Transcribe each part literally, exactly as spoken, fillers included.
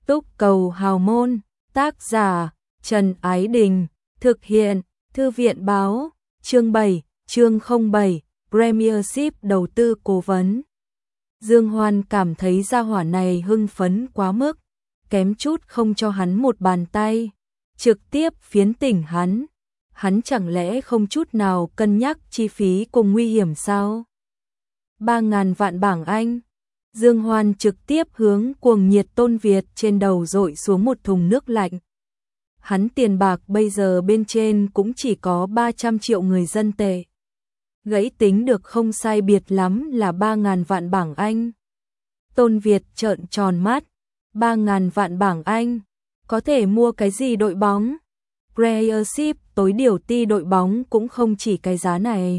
Túc Cầu Hào Môn, tác giả Trần Ái Đình, thực hiện Thư viện Báo, chương bảy, chương không bảy, Premiership đầu tư cố vấn. Dương Hoan cảm thấy gia hỏa này hưng phấn quá mức, kém chút không cho hắn một bàn tay, trực tiếp phiến tỉnh hắn. Hắn chẳng lẽ không chút nào cân nhắc chi phí cùng nguy hiểm sao? Ba ngàn vạn bảng Anh. Dương Hoan trực tiếp hướng cuồng nhiệt Tôn Việt trên đầu dội xuống một thùng nước lạnh. Hắn tiền bạc bây giờ bên trên cũng chỉ có ba trăm triệu người dân tệ. Gãy tính được không sai biệt lắm là ba ngàn vạn bảng Anh. Tôn Việt trợn tròn mắt, ba ngàn vạn bảng Anh, có thể mua cái gì đội bóng? Premiership tối điều ti đội bóng cũng không chỉ cái giá này.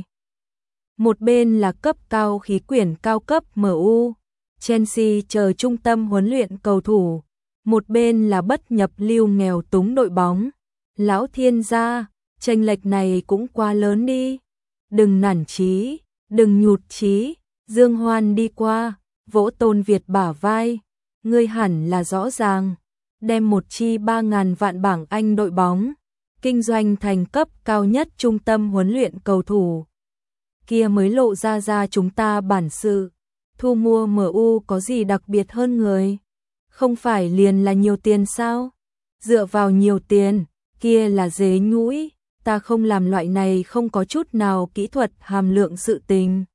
Một bên là cấp cao khí quyển cao cấp em u, Chelsea chờ trung tâm huấn luyện cầu thủ, một bên là bất nhập lưu nghèo túng đội bóng. Lão thiên gia, chênh lệch này cũng quá lớn đi. Đừng nản chí, đừng nhụt chí. Dương Hoan đi qua, vỗ Tôn Việt bả vai. Ngươi hẳn là rõ ràng, đem một chi ba ngàn vạn bảng Anh đội bóng, kinh doanh thành cấp cao nhất trung tâm huấn luyện cầu thủ. Kia mới lộ ra ra chúng ta bản sự. Thu mua em u có gì đặc biệt hơn người? Không phải liền là nhiều tiền sao? Dựa vào nhiều tiền, kia là dế nhũi, ta không làm loại này không có chút nào kỹ thuật hàm lượng sự tình.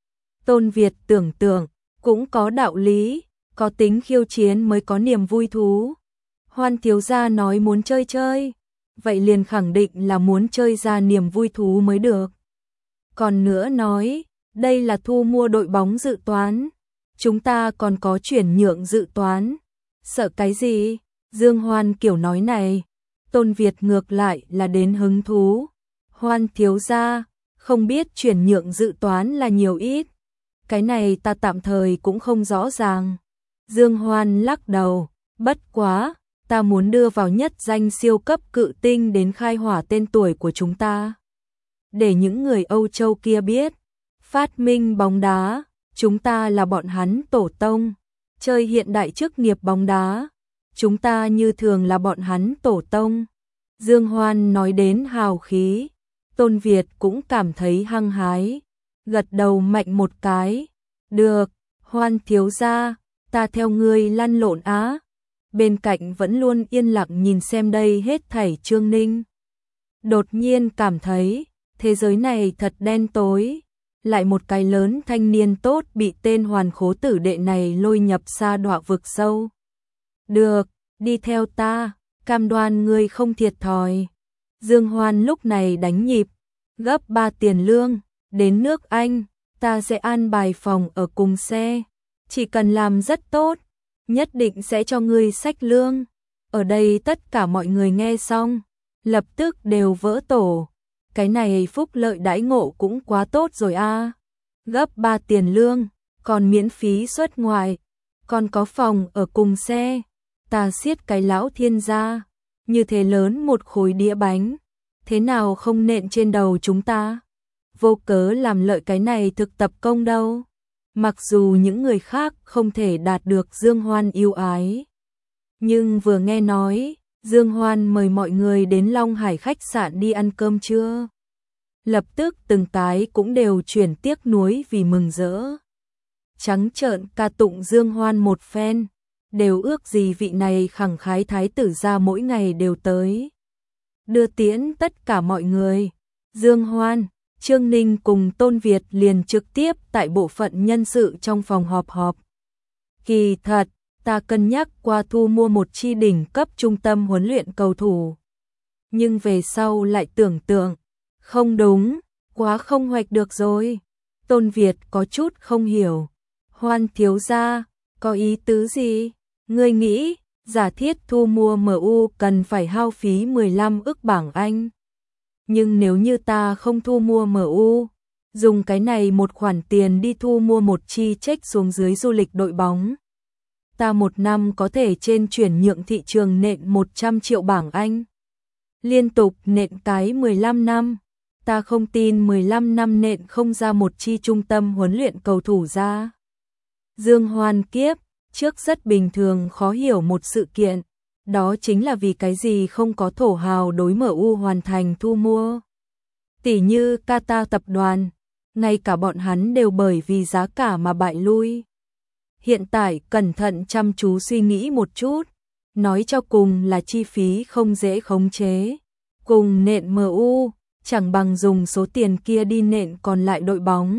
Tôn Việt tưởng tượng, cũng có đạo lý, có tính khiêu chiến mới có niềm vui thú. Hoan thiếu gia nói muốn chơi chơi, vậy liền khẳng định là muốn chơi ra niềm vui thú mới được. Còn nữa nói, đây là thu mua đội bóng dự toán, chúng ta còn có chuyển nhượng dự toán. Sợ cái gì? Dương Hoan kiểu nói này, Tôn Việt ngược lại là đến hứng thú. Hoan thiếu gia, không biết chuyển nhượng dự toán là nhiều ít. Cái này ta tạm thời cũng không rõ ràng. Dương Hoan lắc đầu, bất quá, ta muốn đưa vào nhất danh siêu cấp cự tinh đến khai hỏa tên tuổi của chúng ta. Để những người Âu Châu kia biết, phát minh bóng đá, chúng ta là bọn hắn tổ tông. Chơi hiện đại chức nghiệp bóng đá, chúng ta như thường là bọn hắn tổ tông. Dương Hoan nói đến hào khí, Tôn Việt cũng cảm thấy hăng hái, gật đầu mạnh một cái. Được, Hoan thiếu gia, ta theo ngươi lăn lộn á. Bên cạnh vẫn luôn yên lặng nhìn xem đây hết thảy Trương Ninh. Đột nhiên cảm thấy, thế giới này thật đen tối. Lại một cái lớn thanh niên tốt bị tên hoàn khố tử đệ này lôi nhập sa đọa vực sâu. Được, đi theo ta, cam đoan ngươi không thiệt thòi. Dương Hoan lúc này đánh nhịp, gấp ba tiền lương, đến nước Anh, ta sẽ an bài phòng ở cùng xe. Chỉ cần làm rất tốt, nhất định sẽ cho ngươi xách lương. Ở đây tất cả mọi người nghe xong, lập tức đều vỡ tổ. Cái này phúc lợi đãi ngộ cũng quá tốt rồi a. Gấp ba tiền lương, còn miễn phí xuất ngoại, còn có phòng ở cùng xe. Ta siết cái lão thiên gia, như thế lớn một khối đĩa bánh, thế nào không nện trên đầu chúng ta? Vô cớ làm lợi cái này thực tập công đâu. Mặc dù những người khác không thể đạt được Dương Hoan yêu ái, nhưng vừa nghe nói Dương Hoan mời mọi người đến Long Hải khách sạn đi ăn cơm trưa, lập tức từng cái cũng đều chuyển tiếc nuối vì mừng rỡ. Trắng trợn ca tụng Dương Hoan một phen, đều ước gì vị này khẳng khái thái tử gia mỗi ngày đều tới đưa tiễn tất cả mọi người. Dương Hoan, Trương Ninh cùng Tôn Việt liền trực tiếp tại bộ phận nhân sự trong phòng họp họp. Kỳ thật, ta cân nhắc qua thu mua một chi đỉnh cấp trung tâm huấn luyện cầu thủ. Nhưng về sau lại tưởng tượng, không đúng, quá không hoạch được rồi. Tôn Việt có chút không hiểu. Hoan thiếu gia, có ý tứ gì? Ngươi nghĩ, giả thiết thu mua em u cần phải hao phí mười lăm ức bảng Anh. Nhưng nếu như ta không thu mua em u, dùng cái này một khoản tiền đi thu mua một chi check xuống dưới du lịch đội bóng, ta một năm có thể trên chuyển nhượng thị trường nện một trăm triệu bảng Anh. Liên tục nện cái mười lăm năm, ta không tin mười lăm năm nện không ra một chi trung tâm huấn luyện cầu thủ ra. Dương Hoan kiếp, trước rất bình thường khó hiểu một sự kiện, đó chính là vì cái gì không có thổ hào đối em u hoàn thành thu mua. Tỷ như Qatar tập đoàn, ngay cả bọn hắn đều bởi vì giá cả mà bại lui. Hiện tại cẩn thận chăm chú suy nghĩ một chút, nói cho cùng là chi phí không dễ khống chế. Cùng nện em u, chẳng bằng dùng số tiền kia đi nện còn lại đội bóng.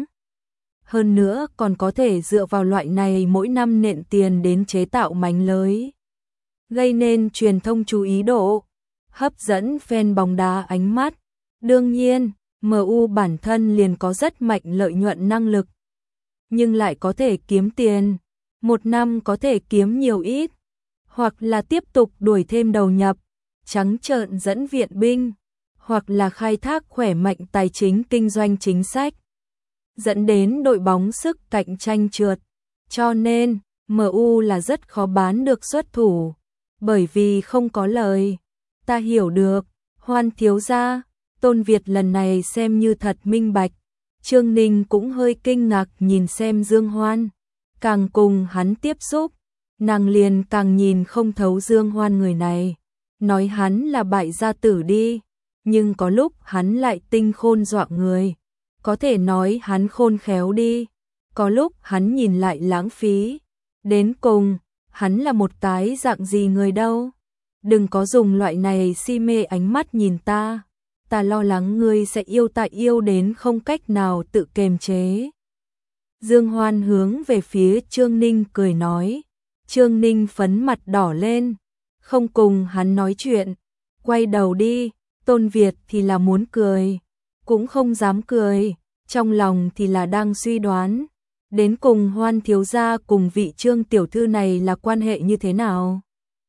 Hơn nữa còn có thể dựa vào loại này mỗi năm nện tiền đến chế tạo mánh lới, gây nên truyền thông chú ý độ, hấp dẫn fan bóng đá ánh mắt. Đương nhiên, em u bản thân liền có rất mạnh lợi nhuận năng lực, nhưng lại có thể kiếm tiền, một năm có thể kiếm nhiều ít, hoặc là tiếp tục đuổi thêm đầu nhập, trắng trợn dẫn viện binh, hoặc là khai thác khỏe mạnh tài chính kinh doanh chính sách, dẫn đến đội bóng sức cạnh tranh trượt. Cho nên, em u là rất khó bán được xuất thủ, bởi vì không có lời. Ta hiểu được, Hoan thiếu gia, Tôn Việt lần này xem như thật minh bạch. Trương Ninh cũng hơi kinh ngạc nhìn xem Dương Hoan, càng cùng hắn tiếp xúc, nàng liền càng nhìn không thấu Dương Hoan người này. Nói hắn là bại gia tử đi, nhưng có lúc hắn lại tinh khôn dọa người. Có thể nói hắn khôn khéo đi, có lúc hắn nhìn lại lãng phí. Đến cùng, hắn là một cái dạng gì người đâu. Đừng có dùng loại này si mê ánh mắt nhìn ta. Ta lo lắng ngươi sẽ yêu ta yêu đến không cách nào tự kềm chế. Dương Hoan hướng về phía Trương Ninh cười nói. Trương Ninh phấn mặt đỏ lên, không cùng hắn nói chuyện, quay đầu đi. Tôn Việt thì là muốn cười, cũng không dám cười, trong lòng thì là đang suy đoán, đến cùng Hoan thiếu gia cùng vị Trương tiểu thư này là quan hệ như thế nào.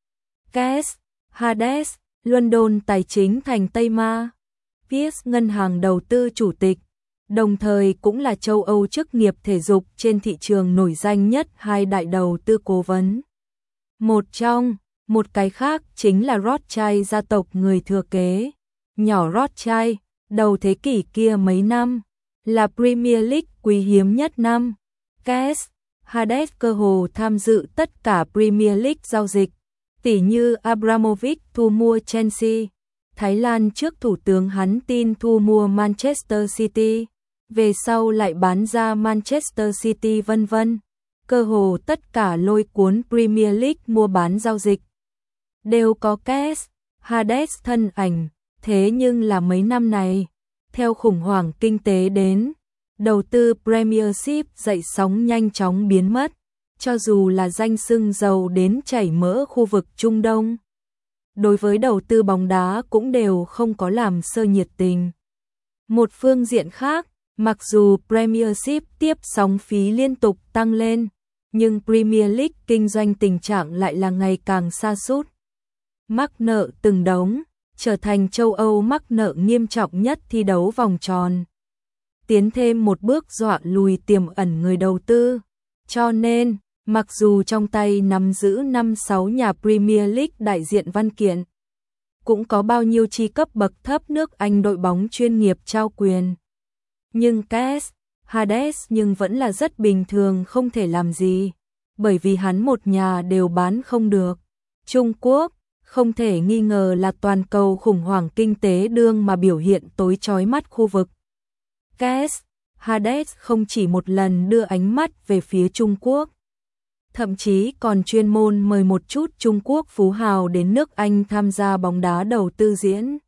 Cass, Hades, London tài chính thành Tây Ma, Pierce ngân hàng đầu tư chủ tịch, đồng thời cũng là châu Âu chức nghiệp thể dục trên thị trường nổi danh nhất hai đại đầu tư cố vấn. Một trong, một cái khác chính là Rothschild gia tộc người thừa kế. Nhỏ Rothschild, đầu thế kỷ kia mấy năm, là Premier League quý hiếm nhất năm. Cass, Hades cơ hồ tham dự tất cả Premier League giao dịch, tỷ như Abramovich thu mua Chelsea, Thái Lan trước thủ tướng hắn tin thu mua Manchester City, về sau lại bán ra Manchester City vân vân. Cơ hồ tất cả lôi cuốn Premier League mua bán giao dịch đều có Cass, Hades thân ảnh. Thế nhưng là mấy năm này, theo khủng hoảng kinh tế đến, đầu tư Premiership dậy sóng nhanh chóng biến mất, cho dù là danh xưng giàu đến chảy mỡ khu vực Trung Đông. Đối với đầu tư bóng đá cũng đều không có làm sơ nhiệt tình. Một phương diện khác, mặc dù Premiership tiếp sóng phí liên tục tăng lên, nhưng Premier League kinh doanh tình trạng lại là ngày càng sa sút. Mắc nợ từng đống, trở thành châu Âu mắc nợ nghiêm trọng nhất thi đấu vòng tròn. Tiến thêm một bước dọa lùi tiềm ẩn người đầu tư. Cho nên, mặc dù trong tay nắm giữ năm sáu nhà Premier League đại diện văn kiện, cũng có bao nhiêu chi cấp bậc thấp nước Anh đội bóng chuyên nghiệp trao quyền. Nhưng Cass, Hades nhưng vẫn là rất bình thường không thể làm gì, bởi vì hắn một nhà đều bán không được. Trung Quốc không thể nghi ngờ là toàn cầu khủng hoảng kinh tế đương mà biểu hiện tối chói mắt khu vực. Cass, Hades không chỉ một lần đưa ánh mắt về phía Trung Quốc, thậm chí còn chuyên môn mời một chút Trung Quốc phú hào đến nước Anh tham gia bóng đá đầu tư diễn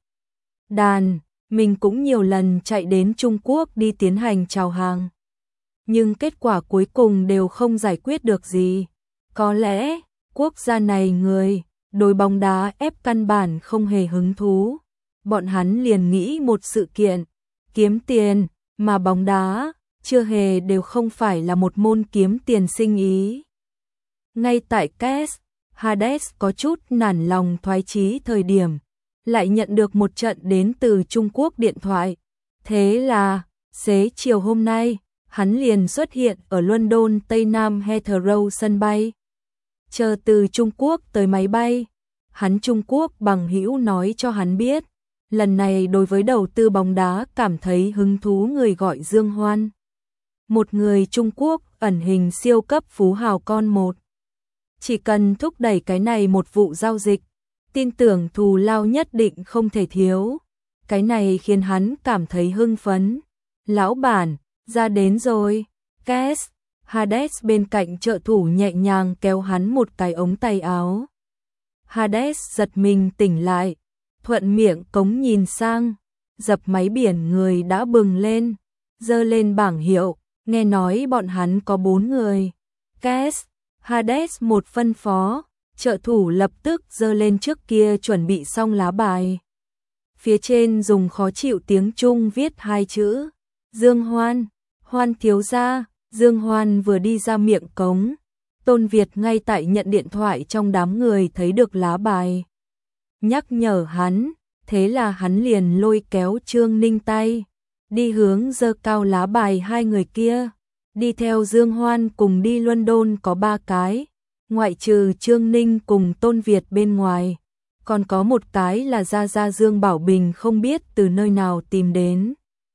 đàn. Mình cũng nhiều lần chạy đến Trung Quốc đi tiến hành chào hàng, nhưng kết quả cuối cùng đều không giải quyết được gì. Có lẽ quốc gia này người đối bóng đá ép căn bản không hề hứng thú. Bọn hắn liền nghĩ một sự kiện, kiếm tiền, mà bóng đá chưa hề đều không phải là một môn kiếm tiền sinh ý. Ngay tại Cass, Hades có chút nản lòng thoái chí thời điểm, lại nhận được một trận đến từ Trung Quốc điện thoại. Thế là, xế chiều hôm nay, hắn liền xuất hiện ở London Tây Nam Heathrow sân bay. Chờ từ Trung Quốc tới máy bay, hắn Trung Quốc bằng hữu nói cho hắn biết, lần này đối với đầu tư bóng đá cảm thấy hứng thú người gọi Dương Hoan. Một người Trung Quốc ẩn hình siêu cấp phú hào con một. Chỉ cần thúc đẩy cái này một vụ giao dịch, tin tưởng thù lao nhất định không thể thiếu. Cái này khiến hắn cảm thấy hưng phấn. Lão bản, ra đến rồi. Cass, Hades bên cạnh trợ thủ nhẹ nhàng kéo hắn một cái ống tay áo. Hades giật mình tỉnh lại, thuận miệng cống nhìn sang, dập máy biển người đã bừng lên, giơ lên bảng hiệu, nghe nói bọn hắn có bốn người. Cass, Hades một phân phó, trợ thủ lập tức giơ lên trước kia chuẩn bị xong lá bài. Phía trên dùng khó chịu tiếng Trung viết hai chữ, Dương Hoan, Hoan thiếu gia. Dương Hoan vừa đi ra miệng cống, Tôn Việt ngay tại nhận điện thoại trong đám người thấy được lá bài. Nhắc nhở hắn, thế là hắn liền lôi kéo Trương Ninh tay, đi hướng giơ cao lá bài hai người kia. Đi theo Dương Hoan cùng đi London có ba cái, ngoại trừ Trương Ninh cùng Tôn Việt bên ngoài, còn có một cái là Gia Gia Dương Bảo Bình không biết từ nơi nào tìm đến.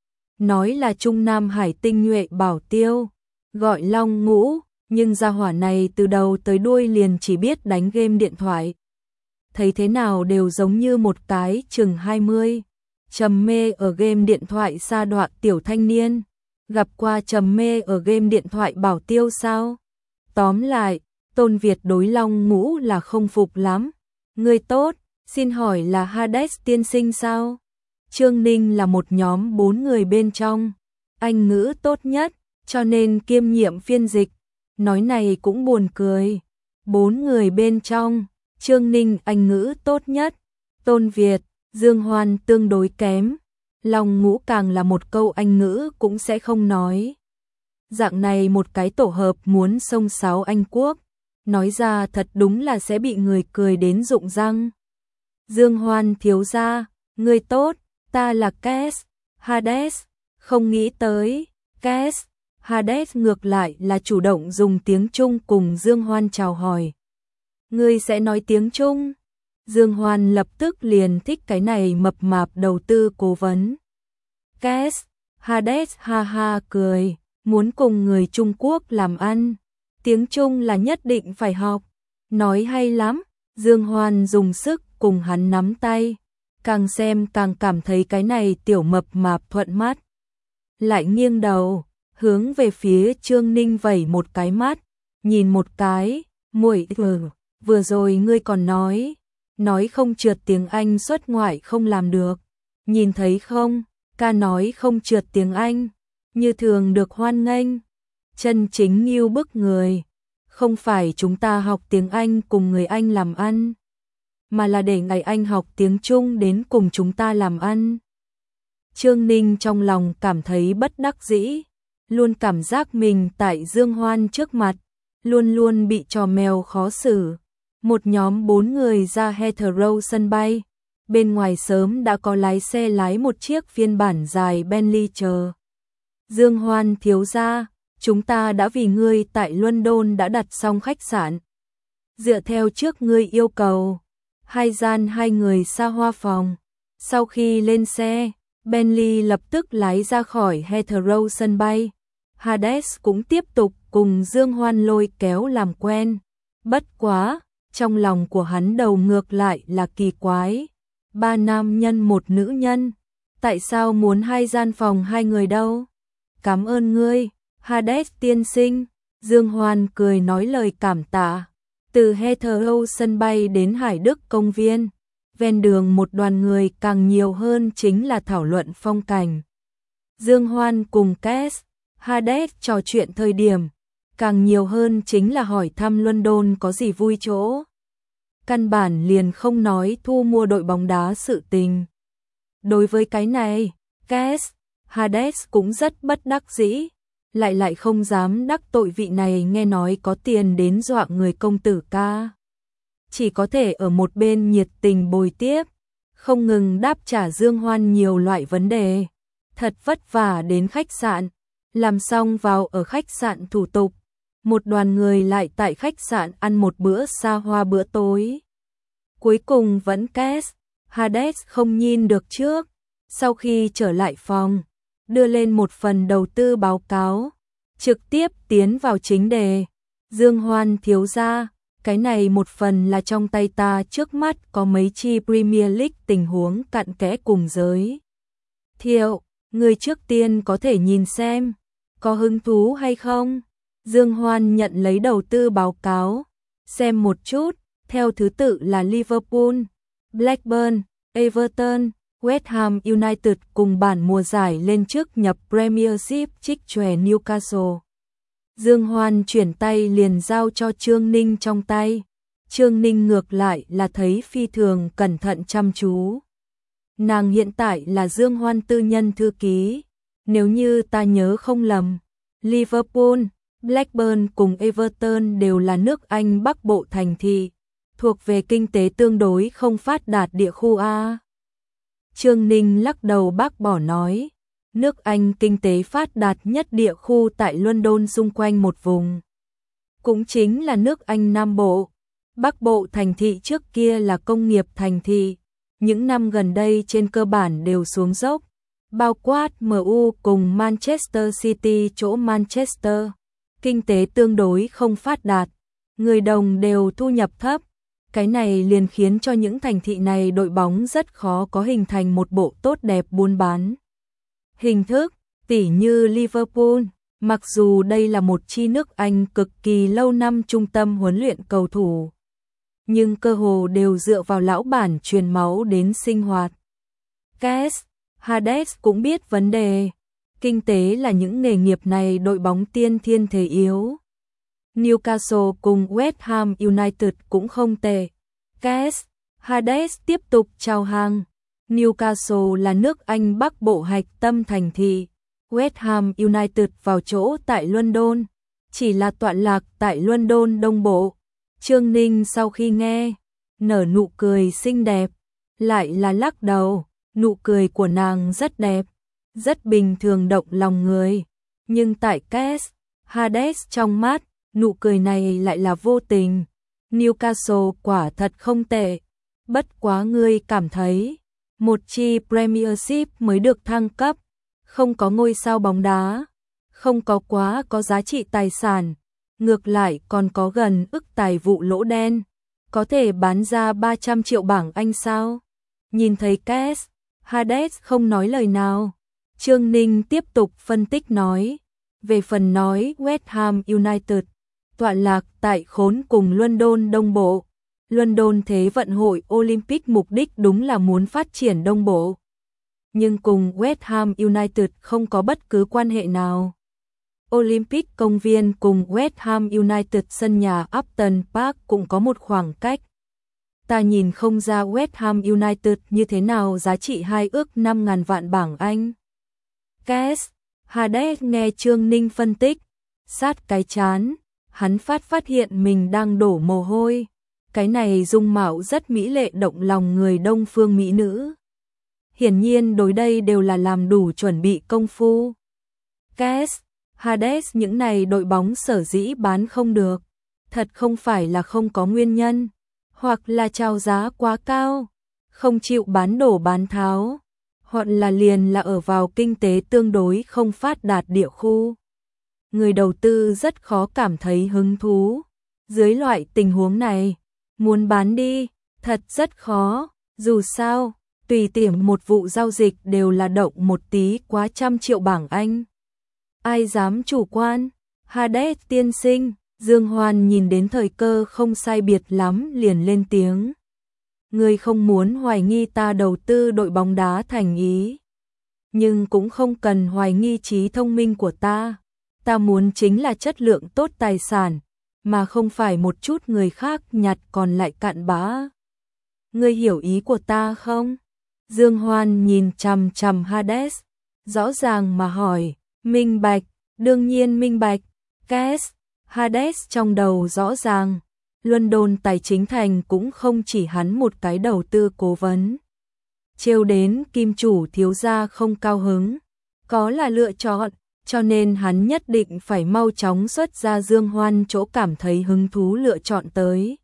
Nói là Trung Nam Hải tinh nhuệ bảo tiêu, gọi Long Ngũ, nhưng gia hỏa này từ đầu tới đuôi liền chỉ biết đánh game điện thoại. Thấy thế nào đều giống như một cái chừng hai mươi, trầm mê ở game điện thoại sa đọa tiểu thanh niên. Gặp qua trầm mê ở game điện thoại bảo tiêu sao? Tóm lại, Tôn Việt đối Long Ngũ là không phục lắm. Người tốt, xin hỏi là Hades tiên sinh sao? Trương Ninh là một nhóm bốn người bên trong, Anh ngữ tốt nhất, cho nên kiêm nhiệm phiên dịch. Nói này cũng buồn cười. Bốn người bên trong, Trương Ninh Anh ngữ tốt nhất, Tôn Việt, Dương Hoan tương đối kém, Long Ngũ càng là một câu Anh ngữ cũng sẽ không nói. Dạng này một cái tổ hợp muốn xông xáo Anh quốc, nói ra thật đúng là sẽ bị người cười đến rụng răng. Dương Hoan thiếu gia, người tốt, ta là Cass, Hades, không nghĩ tới, Cass, Hades ngược lại là chủ động dùng tiếng Trung cùng Dương Hoan chào hỏi. Ngươi sẽ nói tiếng Trung? Dương Hoan lập tức liền thích cái này mập mạp đầu tư cố vấn. Cass, Hades ha ha cười, muốn cùng người Trung Quốc làm ăn, tiếng Trung là nhất định phải học. Nói hay lắm, Dương Hoan dùng sức cùng hắn nắm tay, càng xem càng cảm thấy cái này tiểu mập mạp thuận mắt. Lại nghiêng đầu, hướng về phía Trương Ninh vẩy một cái mắt, nhìn một cái, muội vừa, vừa rồi ngươi còn nói, nói không trượt tiếng Anh xuất ngoại không làm được, nhìn thấy không, ca nói không trượt tiếng Anh, như thường được hoan nghênh, chân chính nghiêu bức người, không phải chúng ta học tiếng Anh cùng người Anh làm ăn, mà là để ngày Anh học tiếng Trung đến cùng chúng ta làm ăn. Trương Ninh trong lòng cảm thấy bất đắc dĩ, luôn cảm giác mình tại Dương Hoan trước mặt, luôn luôn bị trò mèo khó xử. Một nhóm bốn người ra Heathrow sân bay, bên ngoài sớm đã có lái xe lái một chiếc phiên bản dài Bentley chờ. Dương Hoan thiếu gia, chúng ta đã vì ngươi tại London đã đặt xong khách sạn. Dựa theo trước ngươi yêu cầu, hai gian hai người xa hoa phòng. Sau khi lên xe, Bentley lập tức lái ra khỏi Heathrow sân bay. Hades cũng tiếp tục cùng Dương Hoan lôi kéo làm quen. Bất quá, trong lòng của hắn đầu ngược lại là kỳ quái. Ba nam nhân một nữ nhân, tại sao muốn hai gian phòng hai người đâu? Cảm ơn ngươi, Hades tiên sinh. Dương Hoan cười nói lời cảm tạ. Từ Heathrow sân bay đến Hải Đức công viên, ven đường một đoàn người càng nhiều hơn chính là thảo luận phong cảnh. Dương Hoan cùng Cass, Hades trò chuyện thời điểm, càng nhiều hơn chính là hỏi thăm London có gì vui chỗ. Căn bản liền không nói thu mua đội bóng đá sự tình. Đối với cái này, Cass, Hades cũng rất bất đắc dĩ, lại lại không dám đắc tội vị này nghe nói có tiền đến dọa người công tử ca. Chỉ có thể ở một bên nhiệt tình bồi tiếp, không ngừng đáp trả Dương Hoan nhiều loại vấn đề. Thật vất vả đến khách sạn, làm xong vào ở khách sạn thủ tục, một đoàn người lại tại khách sạn ăn một bữa xa hoa bữa tối. Cuối cùng vẫn Cass, Hades không nhìn được trước, sau khi trở lại phòng, đưa lên một phần đầu tư báo cáo, trực tiếp tiến vào chính đề. Dương Hoan thiếu gia, Cái này một phần là trong tay ta trước mắt có mấy chi Premier League tình huống cặn kẽ cùng giới thiệu, người trước tiên có thể nhìn xem, có hứng thú hay không? Dương Hoan nhận lấy đầu tư báo cáo, xem một chút, theo thứ tự là Liverpool, Blackburn, Everton, West Ham United cùng bản mùa giải lên trước nhập Premiership trích chòe Newcastle. Dương Hoan chuyển tay liền giao cho Trương Ninh trong tay. Trương Ninh ngược lại là thấy phi thường cẩn thận chăm chú. Nàng hiện tại là Dương Hoan tư nhân thư ký. Nếu như ta nhớ không lầm, Liverpool, Blackburn cùng Everton đều là nước Anh Bắc Bộ thành thị, thuộc về kinh tế tương đối không phát đạt địa khu A. Trương Ninh lắc đầu bác bỏ nói, nước Anh kinh tế phát đạt nhất địa khu tại London xung quanh một vùng. Cũng chính là nước Anh Nam Bộ, Bắc Bộ thành thị trước kia là công nghiệp thành thị, những năm gần đây trên cơ bản đều xuống dốc, bao quát em u cùng Manchester City chỗ Manchester. Kinh tế tương đối không phát đạt, người đồng đều thu nhập thấp. Cái này liền khiến cho những thành thị này đội bóng rất khó có hình thành một bộ tốt đẹp buôn bán. Hình thức, tỉ như Liverpool, mặc dù đây là một chi nước Anh cực kỳ lâu năm trung tâm huấn luyện cầu thủ, nhưng cơ hồ đều dựa vào lão bản truyền máu đến sinh hoạt. Kes, Hades cũng biết vấn đề. Kinh tế là những nghề nghiệp này đội bóng tiên thiên thể yếu. Newcastle cùng West Ham United cũng không tệ. Kes, Hades tiếp tục chào hàng. Newcastle là nước Anh Bắc Bộ hạch tâm thành thị. West Ham United vào chỗ tại London, chỉ là tọa lạc tại London Đông Bộ. Trương Ninh sau khi nghe, nở nụ cười xinh đẹp, lại là lắc đầu, nụ cười của nàng rất đẹp, rất bình thường động lòng người, nhưng tại Kes, Hades trong mắt, nụ cười này lại là vô tình. Newcastle quả thật không tệ, bất quá ngươi cảm thấy, một chi Premiership mới được thăng cấp, không có ngôi sao bóng đá, không có quá có giá trị tài sản, ngược lại còn có gần ức tài vụ lỗ đen, có thể bán ra ba trăm triệu bảng Anh sao? Nhìn thấy Kes, Hades không nói lời nào. Trương Ninh tiếp tục phân tích nói, về phần nói West Ham United, tọa lạc tại khốn cùng London Đông Bộ. London Thế vận hội Olympic mục đích đúng là muốn phát triển Đông Bộ, nhưng cùng West Ham United không có bất cứ quan hệ nào. Olympic công viên cùng West Ham United sân nhà Upton Park cũng có một khoảng cách. Ta nhìn không ra West Ham United như thế nào giá trị hai ước năm ngàn vạn bảng Anh. Kes, Hades nghe Trương Ninh phân tích, sát cái chán, hắn phát phát hiện mình đang đổ mồ hôi. Cái này dung mạo rất mỹ lệ động lòng người Đông phương mỹ nữ. Hiển nhiên đối đây đều là làm đủ chuẩn bị công phu. Kes, Hades những này đội bóng sở dĩ bán không được, thật không phải là không có nguyên nhân, hoặc là chào giá quá cao, không chịu bán đổ bán tháo, hoặc là liền là ở vào kinh tế tương đối không phát đạt địa khu. Người đầu tư rất khó cảm thấy hứng thú. Dưới loại tình huống này, muốn bán đi, thật rất khó, dù sao, tùy tiện một vụ giao dịch đều là động một tí quá trăm triệu bảng Anh. Ai dám chủ quan? Hades tiên sinh, Dương Hoan nhìn đến thời cơ không sai biệt lắm liền lên tiếng. Người không muốn hoài nghi ta đầu tư đội bóng đá thành ý, nhưng cũng không cần hoài nghi trí thông minh của ta. Ta muốn chính là chất lượng tốt tài sản, mà không phải một chút người khác nhặt còn lại cặn bã. Ngươi hiểu ý của ta không? Dương Hoan nhìn chằm chằm Hades, rõ ràng mà hỏi, minh bạch, đương nhiên minh bạch. Kes, Hades trong đầu rõ ràng, London tài chính thành cũng không chỉ hắn một cái đầu tư cố vấn. Trêu đến kim chủ thiếu gia không cao hứng, có là lựa chọn, cho nên hắn nhất định phải mau chóng xuất ra Dương Hoan chỗ cảm thấy hứng thú lựa chọn tới.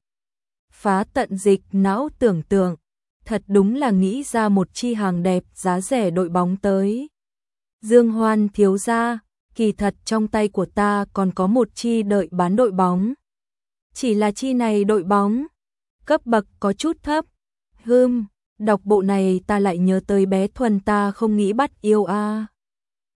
Phá tận dịch não tưởng tượng, thật đúng là nghĩ ra một chi hàng đẹp giá rẻ đội bóng tới. Dương Hoan thiếu gia, kỳ thật trong tay của ta còn có một chi đợi bán đội bóng. chỉ là chi này đội bóng, cấp bậc có chút thấp. Hừm, đọc bộ này ta lại nhớ tới bé Thuần ta không nghĩ bắt yêu a.